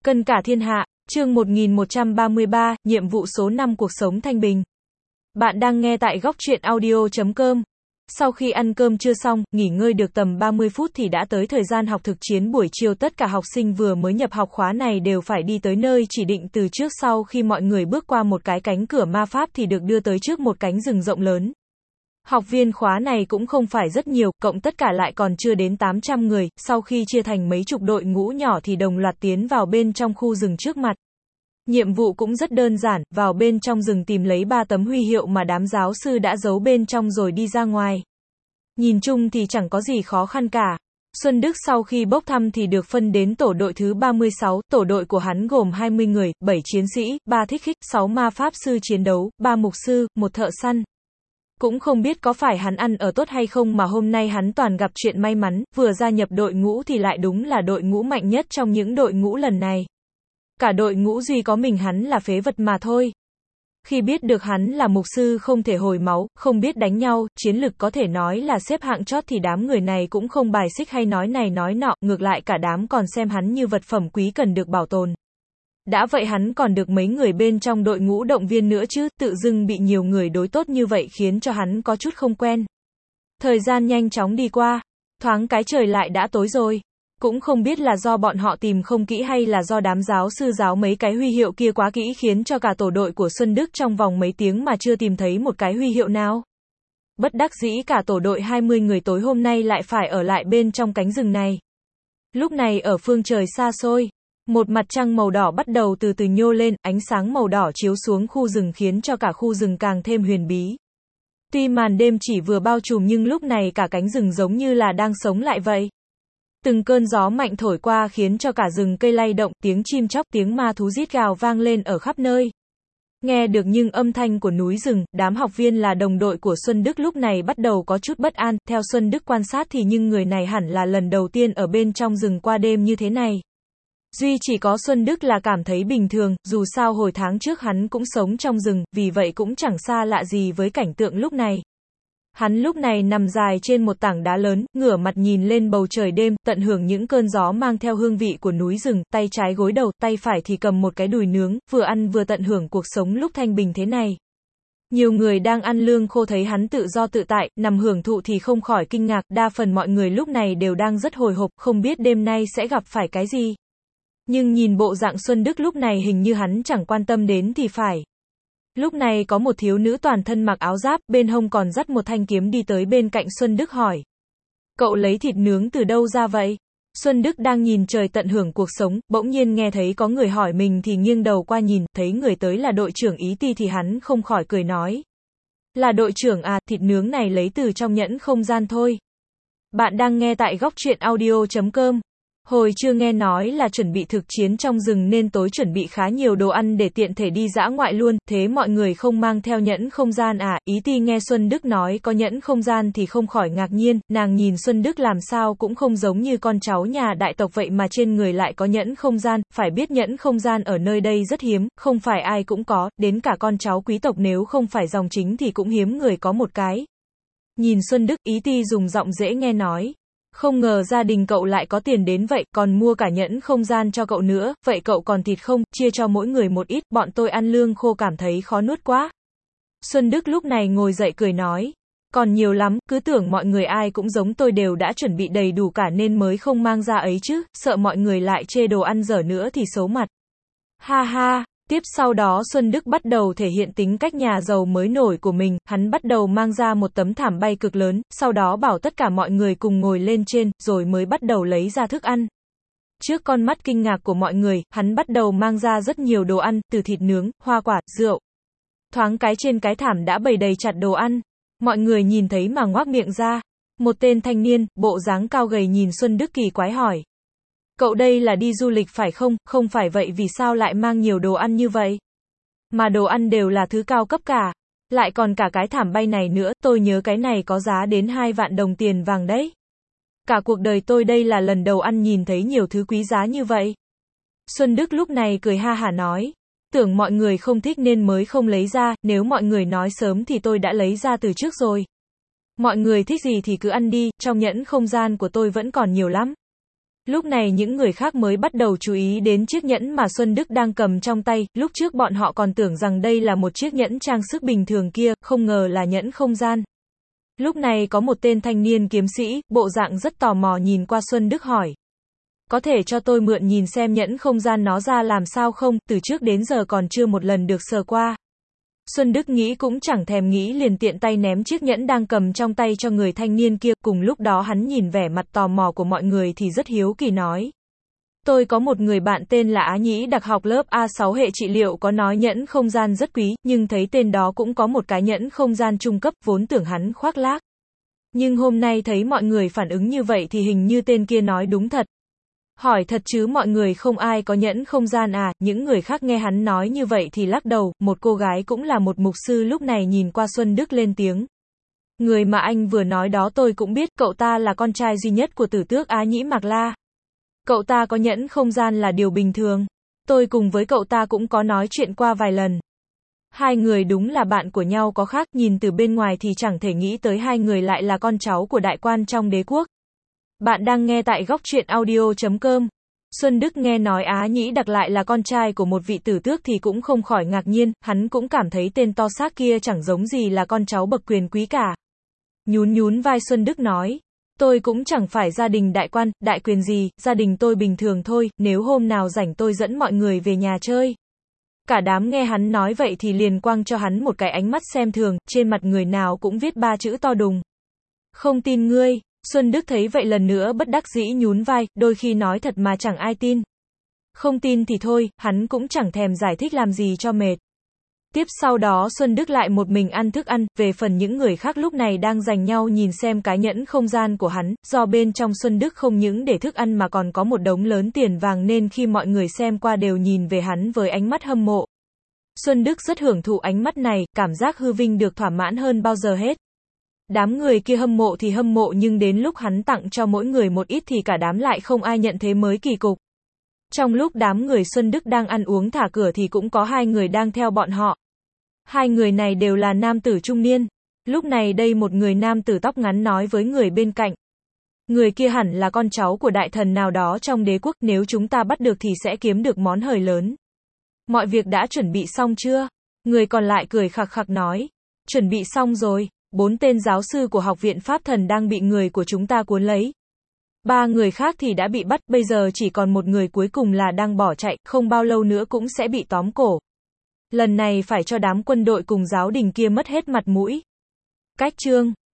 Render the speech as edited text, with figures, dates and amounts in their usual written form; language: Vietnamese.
Cân cả thiên hạ, chương 1133, nhiệm vụ số 5 cuộc sống thanh bình. Bạn đang nghe tại góc truyện audio.com. Sau khi ăn cơm trưa xong, nghỉ ngơi được tầm 30 phút thì đã tới thời gian học thực chiến buổi chiều. Tất cả học sinh vừa mới nhập học khóa này đều phải đi tới nơi chỉ định từ trước. Sau khi mọi người bước qua một cái cánh cửa ma pháp thì được đưa tới trước một cánh rừng rộng lớn. Học viên khóa này cũng không phải rất nhiều, cộng tất cả lại còn chưa đến 800 người, sau khi chia thành mấy chục đội ngũ nhỏ thì đồng loạt tiến vào bên trong khu rừng trước mặt. Nhiệm vụ cũng rất đơn giản, vào bên trong rừng tìm lấy 3 tấm huy hiệu mà đám giáo sư đã giấu bên trong rồi đi ra ngoài. Nhìn chung thì chẳng có gì khó khăn cả. Xuân Đức sau khi bốc thăm thì được phân đến tổ đội thứ 36, tổ đội của hắn gồm 20 người, 7 chiến sĩ, 3 thích khách, 6 ma pháp sư chiến đấu, 3 mục sư, 1 thợ săn. Cũng không biết có phải hắn ăn ở tốt hay không mà hôm nay hắn toàn gặp chuyện may mắn, vừa gia nhập đội ngũ thì lại đúng là đội ngũ mạnh nhất trong những đội ngũ lần này. Cả đội ngũ duy có mình hắn là phế vật mà thôi. Khi biết được hắn là mục sư không thể hồi máu, không biết đánh nhau, chiến lực có thể nói là xếp hạng chót thì đám người này cũng không bài xích hay nói này nói nọ, ngược lại cả đám còn xem hắn như vật phẩm quý cần được bảo tồn. Đã vậy hắn còn được mấy người bên trong đội ngũ động viên nữa chứ, tự dưng bị nhiều người đối tốt như vậy khiến cho hắn có chút không quen. Thời gian nhanh chóng đi qua, thoáng cái trời lại đã tối rồi. Cũng không biết là do bọn họ tìm không kỹ hay là do đám giáo sư giáo mấy cái huy hiệu kia quá kỹ khiến cho cả tổ đội của Xuân Đức trong vòng mấy tiếng mà chưa tìm thấy một cái huy hiệu nào. Bất đắc dĩ cả tổ đội 20 người tối hôm nay lại phải ở lại bên trong cánh rừng này. Lúc này ở phương trời xa xôi, một mặt trăng màu đỏ bắt đầu từ từ nhô lên, ánh sáng màu đỏ chiếu xuống khu rừng khiến cho cả khu rừng càng thêm huyền bí. Tuy màn đêm chỉ vừa bao trùm nhưng lúc này cả cánh rừng giống như là đang sống lại vậy. Từng cơn gió mạnh thổi qua khiến cho cả rừng cây lay động, tiếng chim chóc, tiếng ma thú rít gào vang lên ở khắp nơi. Nghe được những âm thanh của núi rừng, đám học viên là đồng đội của Xuân Đức lúc này bắt đầu có chút bất an, theo Xuân Đức quan sát thì những người này hẳn là lần đầu tiên ở bên trong rừng qua đêm như thế này. Duy chỉ có Xuân Đức là cảm thấy bình thường, dù sao hồi tháng trước hắn cũng sống trong rừng, vì vậy cũng chẳng xa lạ gì với cảnh tượng lúc này. Hắn lúc này nằm dài trên một tảng đá lớn, ngửa mặt nhìn lên bầu trời đêm, tận hưởng những cơn gió mang theo hương vị của núi rừng, tay trái gối đầu, tay phải thì cầm một cái đùi nướng, vừa ăn vừa tận hưởng cuộc sống lúc thanh bình thế này. Nhiều người đang ăn lương khô thấy hắn tự do tự tại, nằm hưởng thụ thì không khỏi kinh ngạc, đa phần mọi người lúc này đều đang rất hồi hộp, không biết đêm nay sẽ gặp phải cái gì. Nhưng nhìn bộ dạng Xuân Đức lúc này hình như hắn chẳng quan tâm đến thì phải. Lúc này có một thiếu nữ toàn thân mặc áo giáp, bên hông còn dắt một thanh kiếm đi tới bên cạnh Xuân Đức hỏi. Cậu lấy thịt nướng từ đâu ra vậy? Xuân Đức đang nhìn trời tận hưởng cuộc sống, bỗng nhiên nghe thấy có người hỏi mình thì nghiêng đầu qua nhìn, thấy người tới là đội trưởng Ý Ti thì hắn không khỏi cười nói. Là đội trưởng à, thịt nướng này lấy từ trong nhẫn không gian thôi. Bạn đang nghe tại góc truyện audio.com. Hồi chưa nghe nói là chuẩn bị thực chiến trong rừng nên tối chuẩn bị khá nhiều đồ ăn để tiện thể đi dã ngoại luôn, thế mọi người không mang theo nhẫn không gian à? Ý Ti nghe Xuân Đức nói có nhẫn không gian thì không khỏi ngạc nhiên, nàng nhìn Xuân Đức làm sao cũng không giống như con cháu nhà đại tộc vậy mà trên người lại có nhẫn không gian, phải biết nhẫn không gian ở nơi đây rất hiếm, không phải ai cũng có, đến cả con cháu quý tộc nếu không phải dòng chính thì cũng hiếm người có một cái. Nhìn Xuân Đức, Ý Ti dùng giọng dễ nghe nói. Không ngờ gia đình cậu lại có tiền đến vậy, còn mua cả nhẫn không gian cho cậu nữa, vậy cậu còn thịt không, chia cho mỗi người một ít, bọn tôi ăn lương khô cảm thấy khó nuốt quá. Xuân Đức lúc này ngồi dậy cười nói, còn nhiều lắm, cứ tưởng mọi người ai cũng giống tôi đều đã chuẩn bị đầy đủ cả nên mới không mang ra ấy chứ, sợ mọi người lại chê đồ ăn dở nữa thì xấu mặt. Ha ha. Tiếp sau đó Xuân Đức bắt đầu thể hiện tính cách nhà giàu mới nổi của mình, hắn bắt đầu mang ra một tấm thảm bay cực lớn, sau đó bảo tất cả mọi người cùng ngồi lên trên, rồi mới bắt đầu lấy ra thức ăn. Trước con mắt kinh ngạc của mọi người, hắn bắt đầu mang ra rất nhiều đồ ăn, từ thịt nướng, hoa quả, rượu. Thoáng cái trên cái thảm đã bày đầy chặt đồ ăn, mọi người nhìn thấy mà ngoác miệng ra. Một tên thanh niên, bộ dáng cao gầy nhìn Xuân Đức kỳ quái hỏi. Cậu đây là đi du lịch phải không? Không phải vậy vì sao lại mang nhiều đồ ăn như vậy? Mà đồ ăn đều là thứ cao cấp cả. Lại còn cả cái thảm bay này nữa, tôi nhớ cái này có giá đến 2 vạn đồng tiền vàng đấy. Cả cuộc đời tôi đây là lần đầu ăn nhìn thấy nhiều thứ quý giá như vậy. Xuân Đức lúc này cười ha hả nói. Tưởng mọi người không thích nên mới không lấy ra, nếu mọi người nói sớm thì tôi đã lấy ra từ trước rồi. Mọi người thích gì thì cứ ăn đi, trong nhẫn không gian của tôi vẫn còn nhiều lắm. Lúc này những người khác mới bắt đầu chú ý đến chiếc nhẫn mà Xuân Đức đang cầm trong tay, lúc trước bọn họ còn tưởng rằng đây là một chiếc nhẫn trang sức bình thường kia, không ngờ là nhẫn không gian. Lúc này có một tên thanh niên kiếm sĩ, bộ dạng rất tò mò nhìn qua Xuân Đức hỏi. Có thể cho tôi mượn nhìn xem nhẫn không gian nó ra làm sao không, từ trước đến giờ còn chưa một lần được sờ qua. Xuân Đức nghĩ cũng chẳng thèm nghĩ liền tiện tay ném chiếc nhẫn đang cầm trong tay cho người thanh niên kia, cùng lúc đó hắn nhìn vẻ mặt tò mò của mọi người thì rất hiếu kỳ nói. Tôi có một người bạn tên là Á Nhĩ đặc học lớp A6 hệ trị liệu có nói nhẫn không gian rất quý, nhưng thấy tên đó cũng có một cái nhẫn không gian trung cấp, vốn tưởng hắn khoác lác. Nhưng hôm nay thấy mọi người phản ứng như vậy thì hình như tên kia nói đúng thật. Hỏi thật chứ mọi người không ai có nhẫn không gian à, những người khác nghe hắn nói như vậy thì lắc đầu, một cô gái cũng là một mục sư lúc này nhìn qua Xuân Đức lên tiếng. Người mà anh vừa nói đó tôi cũng biết, cậu ta là con trai duy nhất của tử tước Á Nhĩ Mạc La. Cậu ta có nhẫn không gian là điều bình thường. Tôi cùng với cậu ta cũng có nói chuyện qua vài lần. Hai người đúng là bạn của nhau có khác, nhìn từ bên ngoài thì chẳng thể nghĩ tới hai người lại là con cháu của đại quan trong đế quốc. Bạn đang nghe tại góc truyện audio.com. Xuân Đức nghe nói Á Nhĩ đặc lại là con trai của một vị tử tước thì cũng không khỏi ngạc nhiên, hắn cũng cảm thấy tên to xác kia chẳng giống gì là con cháu bậc quyền quý cả. Nhún vai Xuân Đức nói. Tôi cũng chẳng phải gia đình đại quan, đại quyền gì, gia đình tôi bình thường thôi, nếu hôm nào rảnh tôi dẫn mọi người về nhà chơi. Cả đám nghe hắn nói vậy thì liền quăng cho hắn một cái ánh mắt xem thường, trên mặt người nào cũng viết ba chữ to đùng. Không tin ngươi. Xuân Đức thấy vậy lần nữa bất đắc dĩ nhún vai, đôi khi nói thật mà chẳng ai tin. Không tin thì thôi, hắn cũng chẳng thèm giải thích làm gì cho mệt. Tiếp sau đó Xuân Đức lại một mình ăn thức ăn, về phần những người khác lúc này đang giành nhau nhìn xem cái nhẫn không gian của hắn, do bên trong Xuân Đức không những để thức ăn mà còn có một đống lớn tiền vàng nên khi mọi người xem qua đều nhìn về hắn với ánh mắt hâm mộ. Xuân Đức rất hưởng thụ ánh mắt này, cảm giác hư vinh được thỏa mãn hơn bao giờ hết. Đám người kia hâm mộ thì hâm mộ nhưng đến lúc hắn tặng cho mỗi người một ít thì cả đám lại không ai nhận thế mới kỳ cục. Trong lúc đám người Xuân Đức đang ăn uống thả cửa thì cũng có hai người đang theo bọn họ. Hai người này đều là nam tử trung niên. Lúc này đây một người nam tử tóc ngắn nói với người bên cạnh. Người kia hẳn là con cháu của đại thần nào đó trong đế quốc, nếu chúng ta bắt được thì sẽ kiếm được món hời lớn. Mọi việc đã chuẩn bị xong chưa? Người còn lại cười khặc khặc nói. Chuẩn bị xong rồi. 4 tên giáo sư của học viện Pháp Thần đang bị người của chúng ta cuốn lấy. 3 người khác thì đã bị bắt, bây giờ chỉ còn một người cuối cùng là đang bỏ chạy, không bao lâu nữa cũng sẽ bị tóm cổ. Lần này phải cho đám quân đội cùng giáo đình kia mất hết mặt mũi. Cách chương